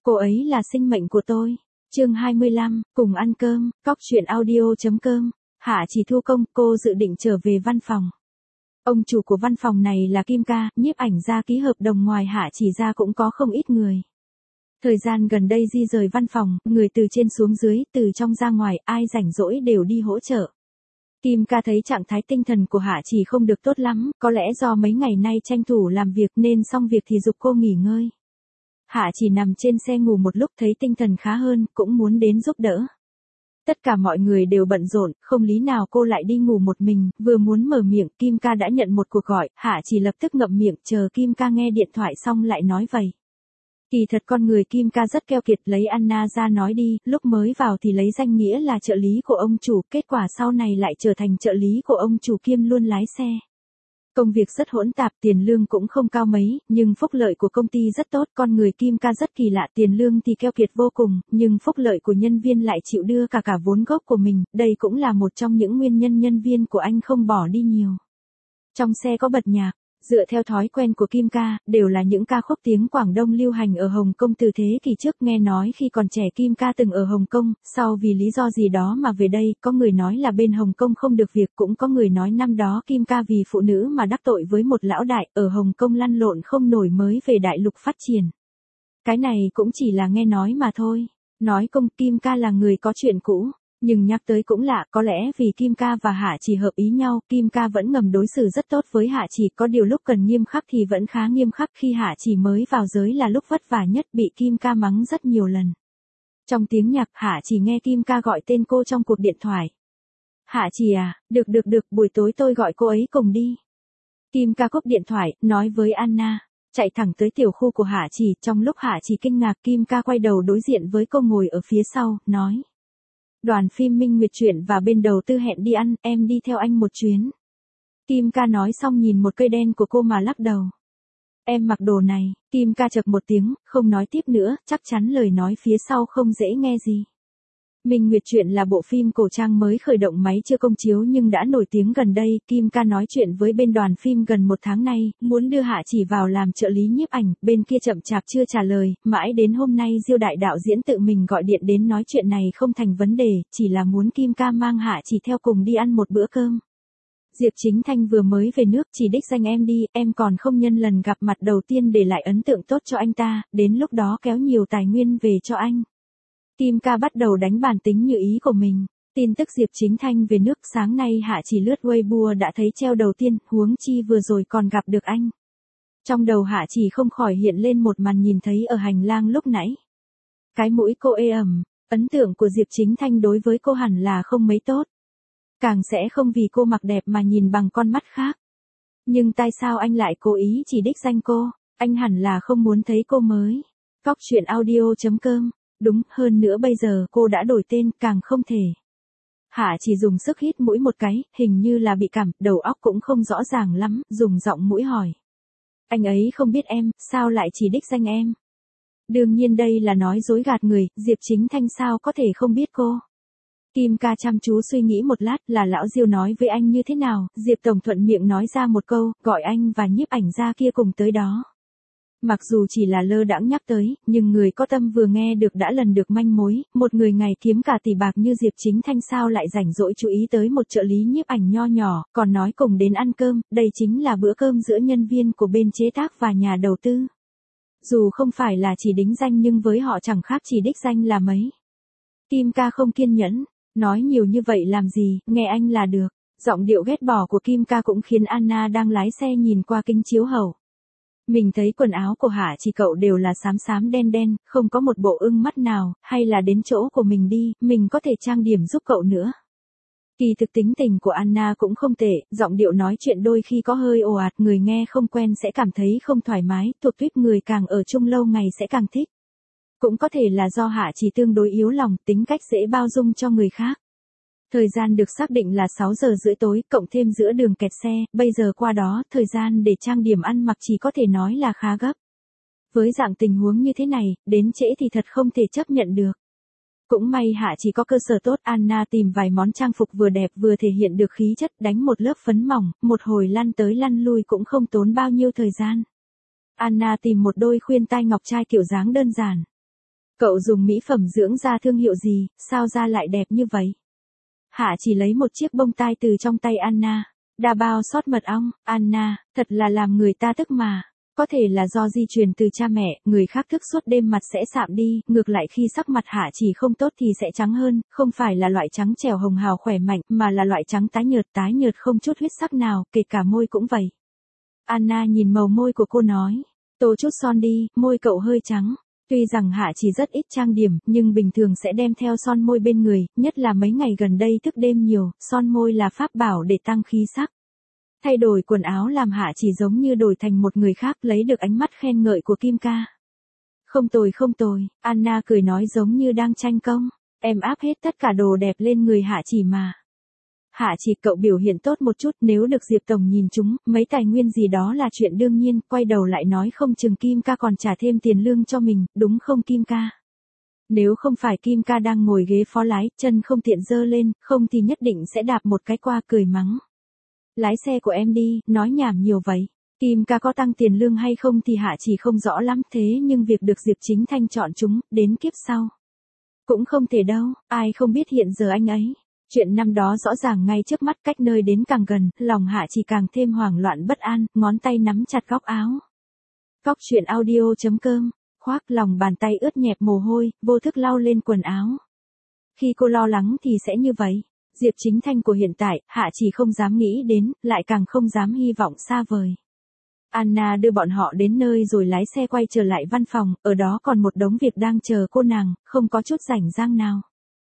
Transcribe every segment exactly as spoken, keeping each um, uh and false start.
Cô ấy là sinh mệnh của tôi. Chương hai mươi lăm, cùng ăn cơm, cóc truyện audio.com. Hạ Chỉ thu công, cô dự định trở về văn phòng. Ông chủ của văn phòng này là Kim Ca, nhiếp ảnh gia ký hợp đồng ngoài Hạ Chỉ ra cũng có không ít người. Thời gian gần đây di rời văn phòng, người từ trên xuống dưới, từ trong ra ngoài, ai rảnh rỗi đều đi hỗ trợ. Kim Ca thấy trạng thái tinh thần của Hạ Chỉ không được tốt lắm, có lẽ do mấy ngày nay tranh thủ làm việc nên xong việc thì giục cô nghỉ ngơi. Hạ Chỉ nằm trên xe ngủ một lúc thấy tinh thần khá hơn, cũng muốn đến giúp đỡ. Tất cả mọi người đều bận rộn, không lý nào cô lại đi ngủ một mình, vừa muốn mở miệng, Kim Ca đã nhận một cuộc gọi, Hạ Chỉ lập tức ngậm miệng, chờ Kim Ca nghe điện thoại xong lại nói vậy. Kỳ thật con người Kim Ca rất keo kiệt, lấy Anna ra nói đi, lúc mới vào thì lấy danh nghĩa là trợ lý của ông chủ, kết quả sau này lại trở thành trợ lý của ông chủ kiêm luôn lái xe. Công việc rất hỗn tạp, tiền lương cũng không cao mấy, nhưng phúc lợi của công ty rất tốt, con người Kim Ca rất kỳ lạ, tiền lương thì keo kiệt vô cùng, nhưng phúc lợi của nhân viên lại chịu đưa cả cả vốn gốc của mình, đây cũng là một trong những nguyên nhân nhân viên của anh không bỏ đi nhiều. Trong xe có bật nhạc. Dựa theo thói quen của Kim Ca, đều là những ca khúc tiếng Quảng Đông lưu hành ở Hồng Kông từ thế kỷ trước, nghe nói khi còn trẻ Kim Ca từng ở Hồng Kông, sau vì lý do gì đó mà về đây, có người nói là bên Hồng Kông không được việc, cũng có người nói năm đó Kim Ca vì phụ nữ mà đắc tội với một lão đại, ở Hồng Kông lăn lộn không nổi mới về đại lục phát triển. Cái này cũng chỉ là nghe nói mà thôi, nói công Kim Ca là người có chuyện cũ. Nhưng nhắc tới cũng lạ, có lẽ vì Kim Ca và Hạ Chỉ hợp ý nhau, Kim Ca vẫn ngầm đối xử rất tốt với Hạ Chỉ, có điều lúc cần nghiêm khắc thì vẫn khá nghiêm khắc, khi Hạ Chỉ mới vào giới là lúc vất vả nhất, bị Kim Ca mắng rất nhiều lần. Trong tiếng nhạc, Hạ Chỉ nghe Kim Ca gọi tên cô trong cuộc điện thoại. Hạ Chỉ à, được được được, buổi tối tôi gọi cô ấy cùng đi. Kim Ca cúp điện thoại, nói với Anna, chạy thẳng tới tiểu khu của Hạ Chỉ, trong lúc Hạ Chỉ kinh ngạc, Kim Ca quay đầu đối diện với cô ngồi ở phía sau, nói. Đoàn phim Minh Nguyệt truyện và bên đầu tư hẹn đi ăn, em đi theo anh một chuyến. Kim Ca nói xong nhìn một cây đen của cô mà lắc đầu. Em mặc đồ này, Kim Ca chậc một tiếng, không nói tiếp nữa, chắc chắn lời nói phía sau không dễ nghe gì. Minh Nguyệt truyện là bộ phim cổ trang mới khởi động máy chưa công chiếu nhưng đã nổi tiếng gần đây, Kim Ca nói chuyện với bên đoàn phim gần một tháng nay, muốn đưa Hạ Chỉ vào làm trợ lý nhiếp ảnh, bên kia chậm chạp chưa trả lời, mãi đến hôm nay Diêu đại đạo diễn tự mình gọi điện đến nói chuyện này không thành vấn đề, chỉ là muốn Kim Ca mang Hạ Chỉ theo cùng đi ăn một bữa cơm. Diệp Chính Thanh vừa mới về nước, chỉ đích danh em đi, em còn không nhân lần gặp mặt đầu tiên để lại ấn tượng tốt cho anh ta, đến lúc đó kéo nhiều tài nguyên về cho anh. Kim Ca bắt đầu đánh bản tính như ý của mình. Tin tức Diệp Chính Thanh về nước, sáng nay Hạ Chỉ lướt Weibo đã thấy treo đầu tiên, huống chi vừa rồi còn gặp được anh. Trong đầu Hạ Chỉ không khỏi hiện lên một màn nhìn thấy ở hành lang lúc nãy. Cái mũi cô ê ẩm, ấn tượng của Diệp Chính Thanh đối với cô hẳn là không mấy tốt. Càng sẽ không vì cô mặc đẹp mà nhìn bằng con mắt khác. Nhưng tại sao anh lại cố ý chỉ đích danh cô, anh hẳn là không muốn thấy cô mới. Cóc truyện audio.com. Đúng, hơn nữa bây giờ cô đã đổi tên, càng không thể. Hạ Chỉ dùng sức hít mũi một cái, hình như là bị cảm, đầu óc cũng không rõ ràng lắm, dùng giọng mũi hỏi. Anh ấy không biết em, sao lại chỉ đích danh em? Đương nhiên đây là nói dối gạt người, Diệp Chính Thanh sao có thể không biết cô? Kim Ca chăm chú suy nghĩ một lát, là lão Diêu nói với anh như thế nào, Diệp Tổng thuận miệng nói ra một câu, gọi anh và nhiếp ảnh gia kia cùng tới đó. Mặc dù chỉ là lơ đãng nhắc tới, nhưng người có tâm vừa nghe được đã lần được manh mối, một người ngày kiếm cả tỷ bạc như Diệp Chính Thanh sao lại rảnh rỗi chú ý tới một trợ lý nhiếp ảnh nho nhỏ, còn nói cùng đến ăn cơm, đây chính là bữa cơm giữa nhân viên của bên chế tác và nhà đầu tư. Dù không phải là chỉ đính danh nhưng với họ chẳng khác chỉ đích danh là mấy. Kim Ca không kiên nhẫn, nói nhiều như vậy làm gì, nghe anh là được. Giọng điệu ghét bỏ của Kim Ca cũng khiến Anna đang lái xe nhìn qua kính chiếu hậu. Mình thấy quần áo của Hạ Chỉ cậu đều là xám xám đen đen, không có một bộ ưng mắt nào, hay là đến chỗ của mình đi, mình có thể trang điểm giúp cậu nữa. Kỳ thực tính tình của Anna cũng không tệ, giọng điệu nói chuyện đôi khi có hơi ồ ạt, người nghe không quen sẽ cảm thấy không thoải mái, thuộc tuyết người càng ở chung lâu ngày sẽ càng thích. Cũng có thể là do Hạ Chỉ tương đối yếu lòng, tính cách dễ bao dung cho người khác. Thời gian được xác định là sáu giờ rưỡi tối, cộng thêm giữa đường kẹt xe, bây giờ qua đó, thời gian để trang điểm ăn mặc chỉ có thể nói là khá gấp. Với dạng tình huống như thế này, đến trễ thì thật không thể chấp nhận được. Cũng may Hạ Chỉ có cơ sở tốt, Anna tìm vài món trang phục vừa đẹp vừa thể hiện được khí chất, đánh một lớp phấn mỏng, một hồi lăn tới lăn lui cũng không tốn bao nhiêu thời gian. Anna tìm một đôi khuyên tai ngọc trai kiểu dáng đơn giản. Cậu dùng mỹ phẩm dưỡng da thương hiệu gì, sao da lại đẹp như vậy? Hạ chỉ lấy một chiếc bông tai từ trong tay Anna. Đa bao sót mật ong, Anna, thật là làm người ta tức mà. Có thể là do di truyền từ cha mẹ, người khác thức suốt đêm mặt sẽ sạm đi, ngược lại khi sắc mặt Hạ chỉ không tốt thì sẽ trắng hơn, không phải là loại trắng trẻo hồng hào khỏe mạnh, mà là loại trắng tái nhợt tái nhợt không chút huyết sắc nào, kể cả môi cũng vậy. Anna nhìn màu môi của cô nói, tô chút son đi, môi cậu hơi trắng. Tuy rằng Hạ chỉ rất ít trang điểm, nhưng bình thường sẽ đem theo son môi bên người, nhất là mấy ngày gần đây thức đêm nhiều, son môi là pháp bảo để tăng khí sắc. Thay đổi quần áo làm Hạ chỉ giống như đổi thành một người khác, lấy được ánh mắt khen ngợi của Kim ca. Không tồi không tồi, Anna cười nói giống như đang tranh công, em áp hết tất cả đồ đẹp lên người Hạ chỉ mà. Hạ chỉ cậu biểu hiện tốt một chút, nếu được Diệp Tổng nhìn chúng, mấy tài nguyên gì đó là chuyện đương nhiên, quay đầu lại nói không chừng Kim ca còn trả thêm tiền lương cho mình, đúng không Kim ca? Nếu không phải Kim ca đang ngồi ghế phó lái, chân không tiện dơ lên, không thì nhất định sẽ đạp một cái qua cười mắng. Lái xe của em đi, nói nhảm nhiều vậy. Kim ca có tăng tiền lương hay không thì Hạ chỉ không rõ lắm, thế nhưng việc được Diệp Chính Thanh chọn chúng, đến kiếp sau. Cũng không thể đâu, ai không biết hiện giờ anh ấy. Chuyện năm đó rõ ràng ngay trước mắt, cách nơi đến càng gần, lòng Hạ chỉ càng thêm hoảng loạn bất an, ngón tay nắm chặt góc áo. Góc chuyện audio chấm com, khoác lòng bàn tay ướt nhẹp mồ hôi, vô thức lau lên quần áo. Khi cô lo lắng thì sẽ như vậy. Diệp Chính Thanh của hiện tại, Hạ chỉ không dám nghĩ đến, lại càng không dám hy vọng xa vời. Anna đưa bọn họ đến nơi rồi lái xe quay trở lại văn phòng, ở đó còn một đống việc đang chờ cô nàng, không có chút rảnh rang nào.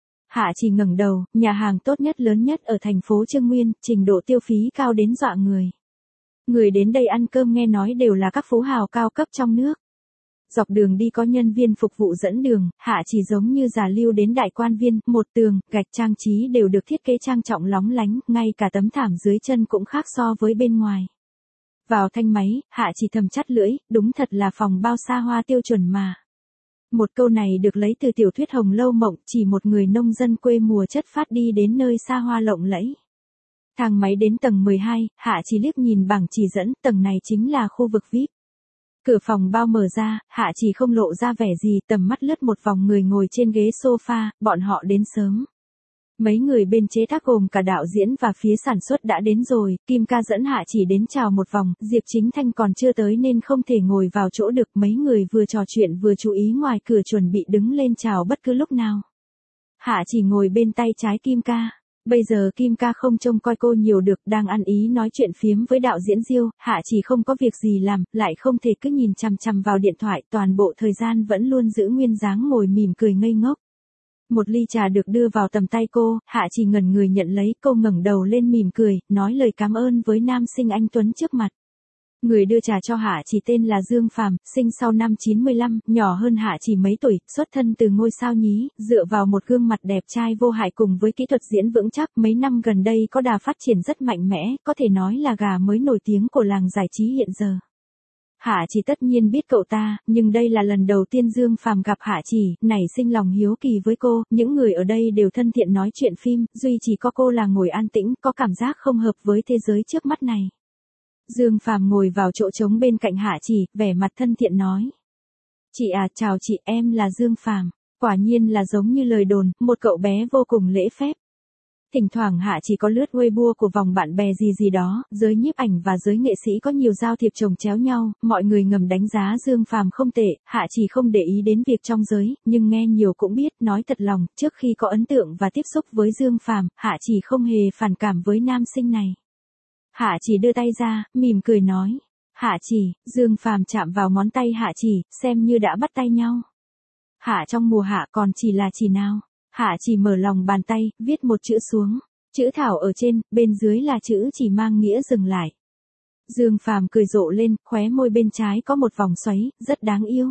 Hạ chỉ ngẩng đầu, nhà hàng tốt nhất lớn nhất ở thành phố Trương Nguyên, trình độ tiêu phí cao đến dọa người. Người đến đây ăn cơm nghe nói đều là các phú hào cao cấp trong nước. Dọc đường đi có nhân viên phục vụ dẫn đường, Hạ chỉ giống như già lưu đến đại quan viên, một tường, gạch trang trí đều được thiết kế trang trọng lóng lánh, ngay cả tấm thảm dưới chân cũng khác so với bên ngoài. Vào thanh máy, Hạ chỉ thầm chắt lưỡi, đúng thật là phòng bao xa hoa tiêu chuẩn mà. Một câu này được lấy từ tiểu thuyết Hồng Lâu Mộng, chỉ một người nông dân quê mùa chất phát đi đến nơi xa hoa lộng lẫy. Thang máy đến tầng mười hai, Hạ chỉ liếc nhìn bảng chỉ dẫn, tầng này chính là khu vực vi ai pi. Cửa phòng bao mở ra, Hạ chỉ không lộ ra vẻ gì, tầm mắt lướt một vòng người ngồi trên ghế sofa, bọn họ đến sớm. Mấy người bên chế tác gồm cả đạo diễn và phía sản xuất đã đến rồi, Kim ca dẫn Hạ chỉ đến chào một vòng, Diệp Chính Thanh còn chưa tới nên không thể ngồi vào chỗ được, mấy người vừa trò chuyện vừa chú ý ngoài cửa chuẩn bị đứng lên chào bất cứ lúc nào. Hạ chỉ ngồi bên tay trái Kim ca. Bây giờ Kim ca không trông coi cô nhiều được, đang ăn ý nói chuyện phiếm với đạo diễn Diêu, Hạ chỉ không có việc gì làm, lại không thể cứ nhìn chằm chằm vào điện thoại, toàn bộ thời gian vẫn luôn giữ nguyên dáng ngồi mỉm cười ngây ngốc. Một ly trà được đưa vào tầm tay cô, Hạ chỉ ngẩn người nhận lấy, cô ngẩng đầu lên mỉm cười, nói lời cảm ơn với nam sinh anh tuấn trước mặt. Người đưa trà cho Hạ chỉ tên là Dương Phàm, sinh sau năm chín mươi lăm, nhỏ hơn Hạ chỉ mấy tuổi, xuất thân từ ngôi sao nhí, dựa vào một gương mặt đẹp trai vô hại cùng với kỹ thuật diễn vững chắc, mấy năm gần đây có đà phát triển rất mạnh mẽ, có thể nói là gà mới nổi tiếng của làng giải trí hiện giờ. Hạ chỉ tất nhiên biết cậu ta, nhưng đây là lần đầu tiên Dương Phàm gặp Hạ chỉ, nảy sinh lòng hiếu kỳ với cô, những người ở đây đều thân thiện nói chuyện phim, duy chỉ có cô là ngồi an tĩnh, có cảm giác không hợp với thế giới trước mắt này. Dương Phàm ngồi vào chỗ trống bên cạnh Hạ chỉ, vẻ mặt thân thiện nói. Chị à, chào chị, em là Dương Phàm. Quả nhiên là giống như lời đồn, một cậu bé vô cùng lễ phép. Thỉnh thoảng Hạ chỉ có lướt Weibo của vòng bạn bè gì gì đó, giới nhiếp ảnh và giới nghệ sĩ có nhiều giao thiệp chồng chéo nhau, mọi người ngầm đánh giá Dương Phàm không tệ, Hạ chỉ không để ý đến việc trong giới, nhưng nghe nhiều cũng biết, nói thật lòng, trước khi có ấn tượng và tiếp xúc với Dương Phàm, Hạ chỉ không hề phản cảm với nam sinh này. Hạ chỉ đưa tay ra, mỉm cười nói. Hạ chỉ, Dương Phàm chạm vào ngón tay Hạ chỉ, xem như đã bắt tay nhau. Hạ trong mùa hạ còn chỉ là chỉ nào. Hạ chỉ mở lòng bàn tay, viết một chữ xuống. Chữ thảo ở trên, bên dưới là chữ chỉ mang nghĩa dừng lại. Dương Phàm cười rộ lên, khóe môi bên trái có một vòng xoáy, rất đáng yêu.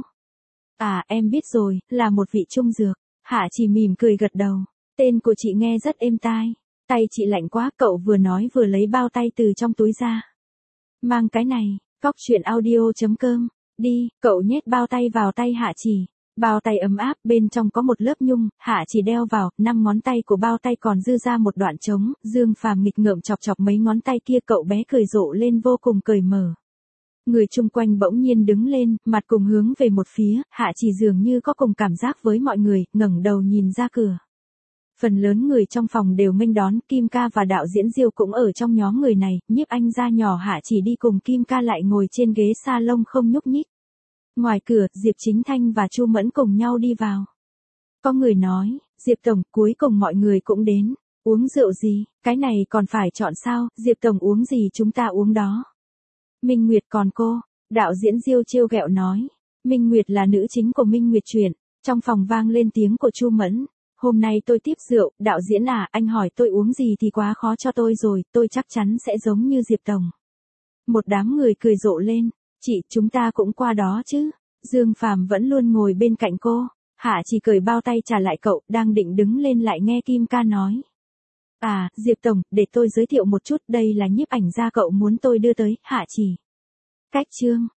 À, em biết rồi, là một vị trung dược. Hạ chỉ mỉm cười gật đầu. Tên của chị nghe rất êm tai. Tay chị lạnh quá, cậu vừa nói vừa lấy bao tay từ trong túi ra. Mang cái này, góc chuyện audio chấm com, đi, cậu nhét bao tay vào tay Hạ chỉ. Bao tay ấm áp, bên trong có một lớp nhung, Hạ chỉ đeo vào, năm ngón tay của bao tay còn dư ra một đoạn trống, Dương Phàm nghịch ngợm chọc chọc mấy ngón tay kia, cậu bé cười rộ lên vô cùng cởi mở. Người chung quanh bỗng nhiên đứng lên, mặt cùng hướng về một phía, Hạ Chỉ dường như có cùng cảm giác với mọi người, ngẩng đầu nhìn ra cửa. Phần lớn người trong phòng đều nghênh đón, Kim Ca và đạo diễn Diêu cũng ở trong nhóm người này, nhiếp anh gia nhỏ Hạ Chỉ đi cùng Kim Ca lại ngồi trên ghế salon không nhúc nhích. Ngoài cửa, Diệp Chính Thanh và Chu Mẫn cùng nhau đi vào. Có người nói, Diệp Tổng, cuối cùng mọi người cũng đến. Uống rượu gì, cái này còn phải chọn sao, Diệp Tổng uống gì chúng ta uống đó. Minh Nguyệt còn cô, đạo diễn Diêu trêu ghẹo nói. Minh Nguyệt là nữ chính của Minh Nguyệt truyện. Trong phòng vang lên tiếng của Chu Mẫn. Hôm nay tôi tiếp rượu, đạo diễn à, anh hỏi tôi uống gì thì quá khó cho tôi rồi, tôi chắc chắn sẽ giống như Diệp Tổng. Một đám người cười rộ lên, chị, chúng ta cũng qua đó chứ. Dương Phàm vẫn luôn ngồi bên cạnh cô, Hạ Chỉ cởi bao tay trả lại cậu, đang định đứng lên lại nghe Kim Ca nói. À, Diệp Tổng, để tôi giới thiệu một chút, đây là nhiếp ảnh gia cậu muốn tôi đưa tới, Hạ Chỉ. Cách chương.